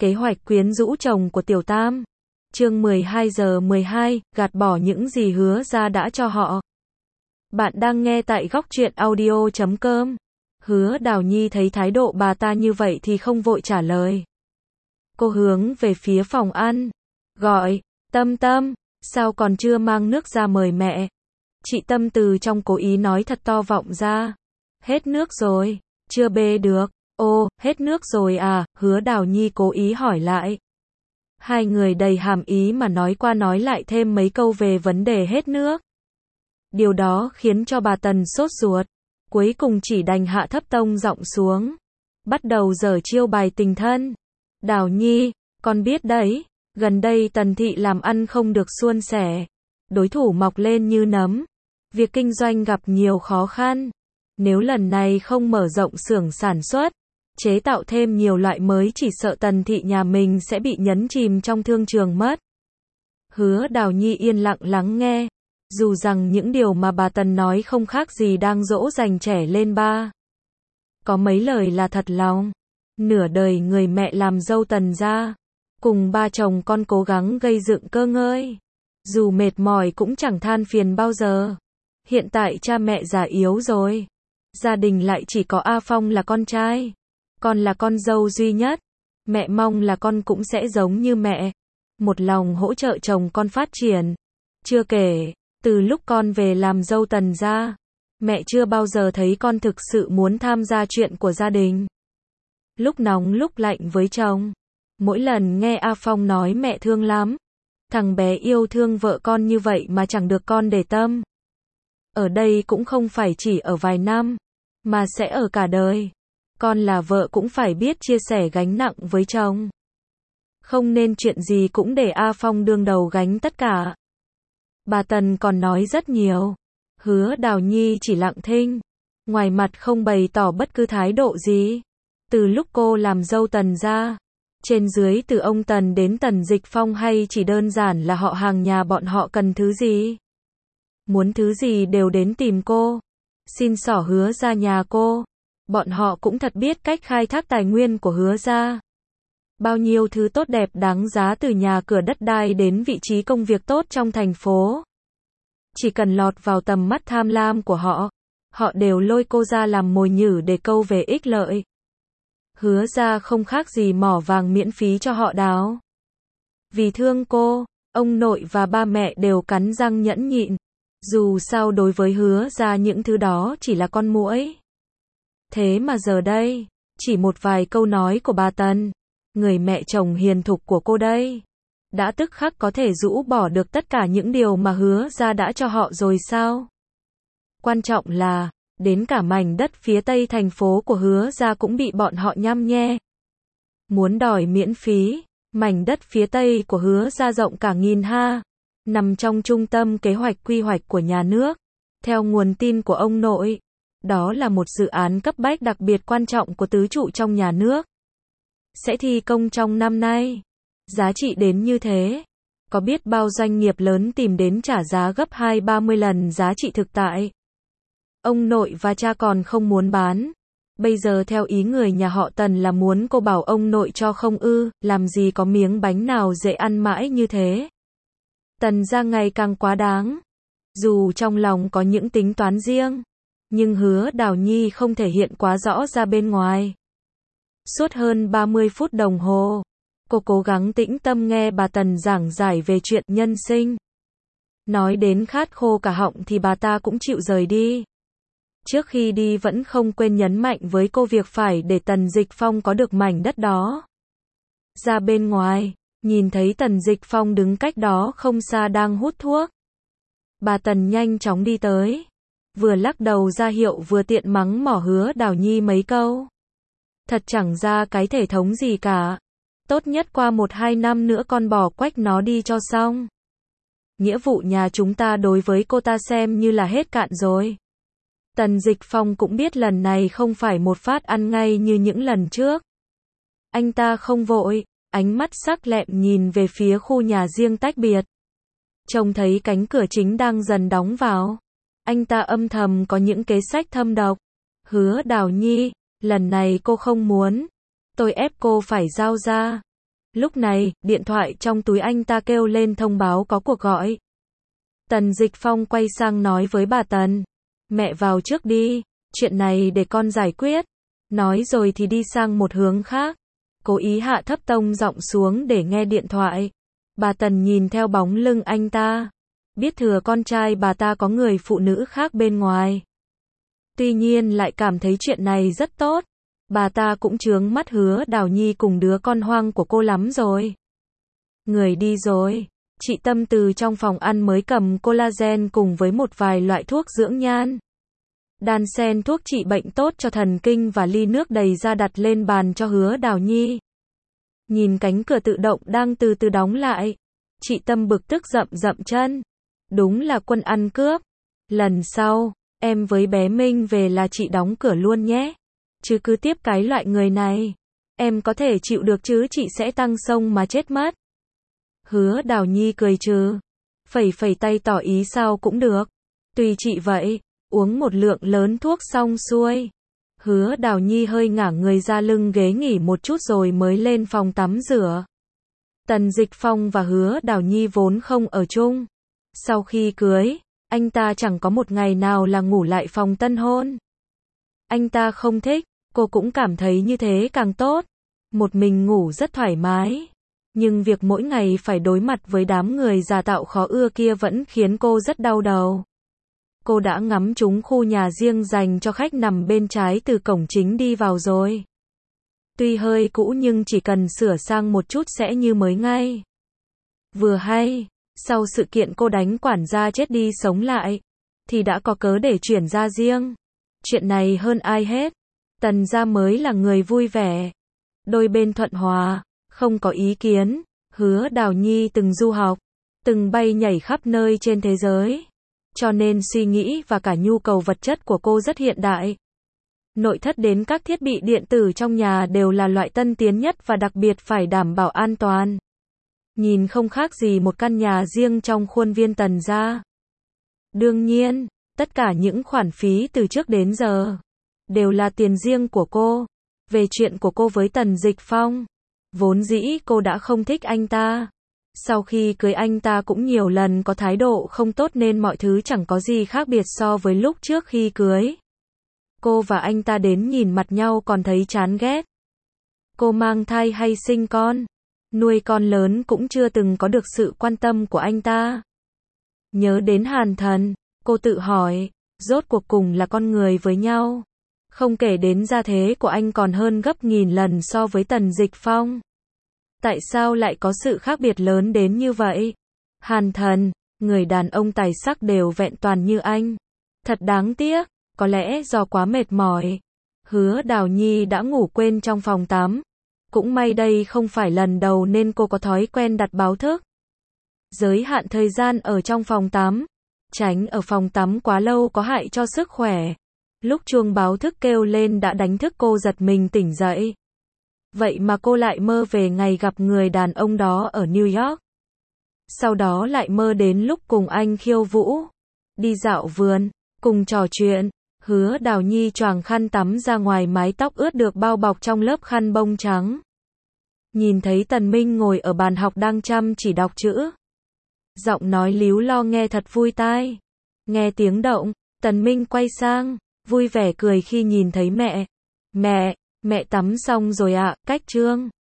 Kế hoạch quyến rũ chồng của Tiểu Tam. Chương 12 giờ 12, gạt bỏ những gì Hứa Gia đã cho họ. Bạn đang nghe tại góc truyện audio.com. Hứa Đào Nhi thấy thái độ bà ta như vậy thì không vội trả lời. Cô hướng về phía phòng ăn, gọi, Tâm Tâm, sao còn chưa mang nước ra mời mẹ? Chị Tâm từ trong cố ý nói thật to vọng ra. Hết nước rồi, chưa bê được. Ô, hết nước rồi à? Hứa Đào Nhi cố ý hỏi lại. Hai người đầy hàm ý mà nói qua nói lại thêm mấy câu về vấn đề hết nước. Điều đó khiến cho bà Tần sốt ruột. Cuối cùng chỉ đành hạ thấp tông giọng xuống. Bắt đầu giở chiêu bài tình thân. Đào Nhi, con biết đấy, gần đây Tần thị làm ăn không được suôn sẻ. Đối thủ mọc lên như nấm. Việc kinh doanh gặp nhiều khó khăn. Nếu lần này không mở rộng xưởng sản xuất, chế tạo thêm nhiều loại mới, chỉ sợ Tần thị nhà mình sẽ bị nhấn chìm trong thương trường mất. Hứa Đào Nhi yên lặng lắng nghe. Dù rằng những điều mà bà Tần nói không khác gì đang dỗ dành trẻ lên ba. Có mấy lời là thật lòng. Nửa đời người mẹ làm dâu Tần gia, cùng ba chồng con cố gắng gây dựng cơ ngơi. Dù mệt mỏi cũng chẳng than phiền bao giờ. Hiện tại cha mẹ già yếu rồi. Gia đình lại chỉ có A Phong là con trai. Con là con dâu duy nhất. Mẹ mong là con cũng sẽ giống như mẹ. Một lòng hỗ trợ chồng con phát triển. Chưa kể, từ lúc con về làm dâu Tần gia, mẹ chưa bao giờ thấy con thực sự muốn tham gia chuyện của gia đình. Lúc nóng lúc lạnh với chồng. Mỗi lần nghe A Phong nói mẹ thương lắm. Thằng bé yêu thương vợ con như vậy mà chẳng được con để tâm. Ở đây cũng không phải chỉ ở vài năm, mà sẽ ở cả đời. Con là vợ cũng phải biết chia sẻ gánh nặng với chồng. Không nên chuyện gì cũng để A Phong đương đầu gánh tất cả. Bà Tần còn nói rất nhiều. Hứa Đào Nhi chỉ lặng thinh. Ngoài mặt không bày tỏ bất cứ thái độ gì. Từ lúc cô làm dâu Tần gia, trên dưới từ ông Tần đến Tần Dịch Phong, hay chỉ đơn giản là họ hàng nhà bọn họ cần thứ gì, muốn thứ gì đều đến tìm cô. Xin xỏ Hứa gia nhà cô. Bọn họ cũng thật biết cách khai thác tài nguyên của Hứa gia. Bao nhiêu thứ tốt đẹp đáng giá, từ nhà cửa đất đai đến vị trí công việc tốt trong thành phố. Chỉ cần lọt vào tầm mắt tham lam của họ, họ đều lôi cô ra làm mồi nhử để câu về ích lợi. Hứa gia không khác gì mỏ vàng miễn phí cho họ đào. Vì thương cô, ông nội và ba mẹ đều cắn răng nhẫn nhịn. Dù sao đối với Hứa gia những thứ đó chỉ là con muỗi. Thế mà giờ đây, chỉ một vài câu nói của bà Tần, người mẹ chồng hiền thục của cô đây, đã tức khắc có thể rũ bỏ được tất cả những điều mà Hứa gia đã cho họ rồi sao? Quan trọng là, đến cả mảnh đất phía tây thành phố của Hứa gia cũng bị bọn họ nhăm nhe. Muốn đòi miễn phí, mảnh đất phía tây của Hứa gia rộng cả 1000 ha, nằm trong trung tâm kế hoạch quy hoạch của nhà nước. Theo nguồn tin của ông nội, đó là một dự án cấp bách đặc biệt quan trọng của tứ trụ trong nhà nước. Sẽ thi công trong năm nay. Giá trị đến như thế, có biết bao doanh nghiệp lớn tìm đến trả giá gấp 20-30 lần giá trị thực tại. Ông nội và cha còn không muốn bán. Bây giờ theo ý người nhà họ Tần là muốn cô bảo ông nội cho không ư, làm gì có miếng bánh nào dễ ăn mãi như thế. Tần gia ngày càng quá đáng. Dù trong lòng có những tính toán riêng, nhưng Hứa Đào Nhi không thể hiện quá rõ ra bên ngoài. Suốt hơn 30 phút đồng hồ, cô cố gắng tĩnh tâm nghe bà Tần giảng giải về chuyện nhân sinh. Nói đến khát khô cả họng thì bà ta cũng chịu rời đi. Trước khi đi vẫn không quên nhấn mạnh với cô việc phải để Tần Dịch Phong có được mảnh đất đó. Ra bên ngoài, nhìn thấy Tần Dịch Phong đứng cách đó không xa đang hút thuốc. Bà Tần nhanh chóng đi tới, vừa lắc đầu ra hiệu vừa tiện mắng mỏ Hứa Đào Nhi mấy câu. Thật chẳng ra cái thể thống gì cả. Tốt nhất qua 1-2 năm nữa con bỏ quách nó đi cho xong. Nghĩa vụ nhà chúng ta đối với cô ta xem như là hết cạn rồi. Tần Dịch Phong cũng biết lần này không phải một phát ăn ngay như những lần trước. Anh ta không vội, ánh mắt sắc lẹm nhìn về phía khu nhà riêng tách biệt. Trông thấy cánh cửa chính đang dần đóng vào. Anh ta âm thầm có những kế sách thâm độc. Hứa Đào Nhi, lần này cô không muốn. Tôi ép cô phải giao ra. Lúc này, điện thoại trong túi anh ta kêu lên thông báo có cuộc gọi. Tần Dịch Phong quay sang nói với bà Tần. Mẹ vào trước đi, chuyện này để con giải quyết. Nói rồi thì đi sang một hướng khác. Cố ý hạ thấp tông giọng xuống để nghe điện thoại. Bà Tần nhìn theo bóng lưng anh ta. Biết thừa con trai bà ta có người phụ nữ khác bên ngoài. Tuy nhiên lại cảm thấy chuyện này rất tốt. Bà ta cũng chướng mắt Hứa Đào Nhi cùng đứa con hoang của cô lắm rồi. Người đi rồi. Chị Tâm từ trong phòng ăn mới cầm collagen cùng với một vài loại thuốc dưỡng nhan. Đan xen thuốc trị bệnh tốt cho thần kinh và ly nước đầy ra đặt lên bàn cho Hứa Đào Nhi. Nhìn cánh cửa tự động đang từ từ đóng lại. Chị Tâm bực tức dậm chân. Đúng là quân ăn cướp. Lần sau, em với bé Minh về là chị đóng cửa luôn nhé. Chứ cứ tiếp cái loại người này. Em có thể chịu được chứ chị sẽ tăng sông mà chết mất. Hứa Đào Nhi cười trừ. Phẩy tay tỏ ý sao cũng được. Tùy chị vậy. Uống một lượng lớn thuốc xong xuôi. Hứa Đào Nhi hơi ngả người ra lưng ghế nghỉ một chút rồi mới lên phòng tắm rửa. Tần Dịch Phong và Hứa Đào Nhi vốn không ở chung. Sau khi cưới, anh ta chẳng có một ngày nào là ngủ lại phòng tân hôn. Anh ta không thích, cô cũng cảm thấy như thế càng tốt. Một mình ngủ rất thoải mái. Nhưng việc mỗi ngày phải đối mặt với đám người giả tạo khó ưa kia vẫn khiến cô rất đau đầu. Cô đã ngắm trúng khu nhà riêng dành cho khách nằm bên trái từ cổng chính đi vào rồi. Tuy hơi cũ nhưng chỉ cần sửa sang một chút sẽ như mới ngay. Vừa hay, sau sự kiện cô đánh quản gia chết đi sống lại, thì đã có cớ để chuyển ra riêng. Chuyện này hơn ai hết, Tần gia mới là người vui vẻ. Đôi bên thuận hòa, không có ý kiến. Hứa Đào Nhi từng du học, từng bay nhảy khắp nơi trên thế giới. Cho nên suy nghĩ và cả nhu cầu vật chất của cô rất hiện đại. Nội thất đến các thiết bị điện tử trong nhà đều là loại tân tiến nhất và đặc biệt phải đảm bảo an toàn. Nhìn không khác gì một căn nhà riêng trong khuôn viên Tần gia. Đương nhiên, tất cả những khoản phí từ trước đến giờ đều là tiền riêng của cô. Về chuyện của cô với Tần Dịch Phong, vốn dĩ cô đã không thích anh ta. Sau khi cưới anh ta cũng nhiều lần có thái độ không tốt nên mọi thứ chẳng có gì khác biệt so với lúc trước khi cưới. Cô và anh ta đến nhìn mặt nhau còn thấy chán ghét. Cô mang thai hay sinh con, nuôi con lớn cũng chưa từng có được sự quan tâm của anh ta. Nhớ đến Hàn Thần, cô tự hỏi, rốt cuộc cùng là con người với nhau. Không kể đến gia thế của anh còn hơn gấp nghìn lần so với Tần Dịch Phong. Tại sao lại có sự khác biệt lớn đến như vậy? Hàn Thần, người đàn ông tài sắc đều vẹn toàn như anh. Thật đáng tiếc, có lẽ do quá mệt mỏi. Hứa Đào Nhi đã ngủ quên trong phòng tắm. Cũng may đây không phải lần đầu nên cô có thói quen đặt báo thức. Giới hạn thời gian ở trong phòng tắm. Tránh ở phòng tắm quá lâu có hại cho sức khỏe. Lúc chuông báo thức kêu lên đã đánh thức cô giật mình tỉnh dậy. Vậy mà cô lại mơ về ngày gặp người đàn ông đó ở New York. Sau đó lại mơ đến lúc cùng anh khiêu vũ, đi dạo vườn, cùng trò chuyện. Hứa Đào Nhi choàng khăn tắm ra ngoài, mái tóc ướt được bao bọc trong lớp khăn bông trắng. Nhìn thấy Tần Minh ngồi ở bàn học đang chăm chỉ đọc chữ. Giọng nói líu lo nghe thật vui tai. Nghe tiếng động, Tần Minh quay sang, vui vẻ cười khi nhìn thấy mẹ. Mẹ tắm xong rồi ạ, cách trương.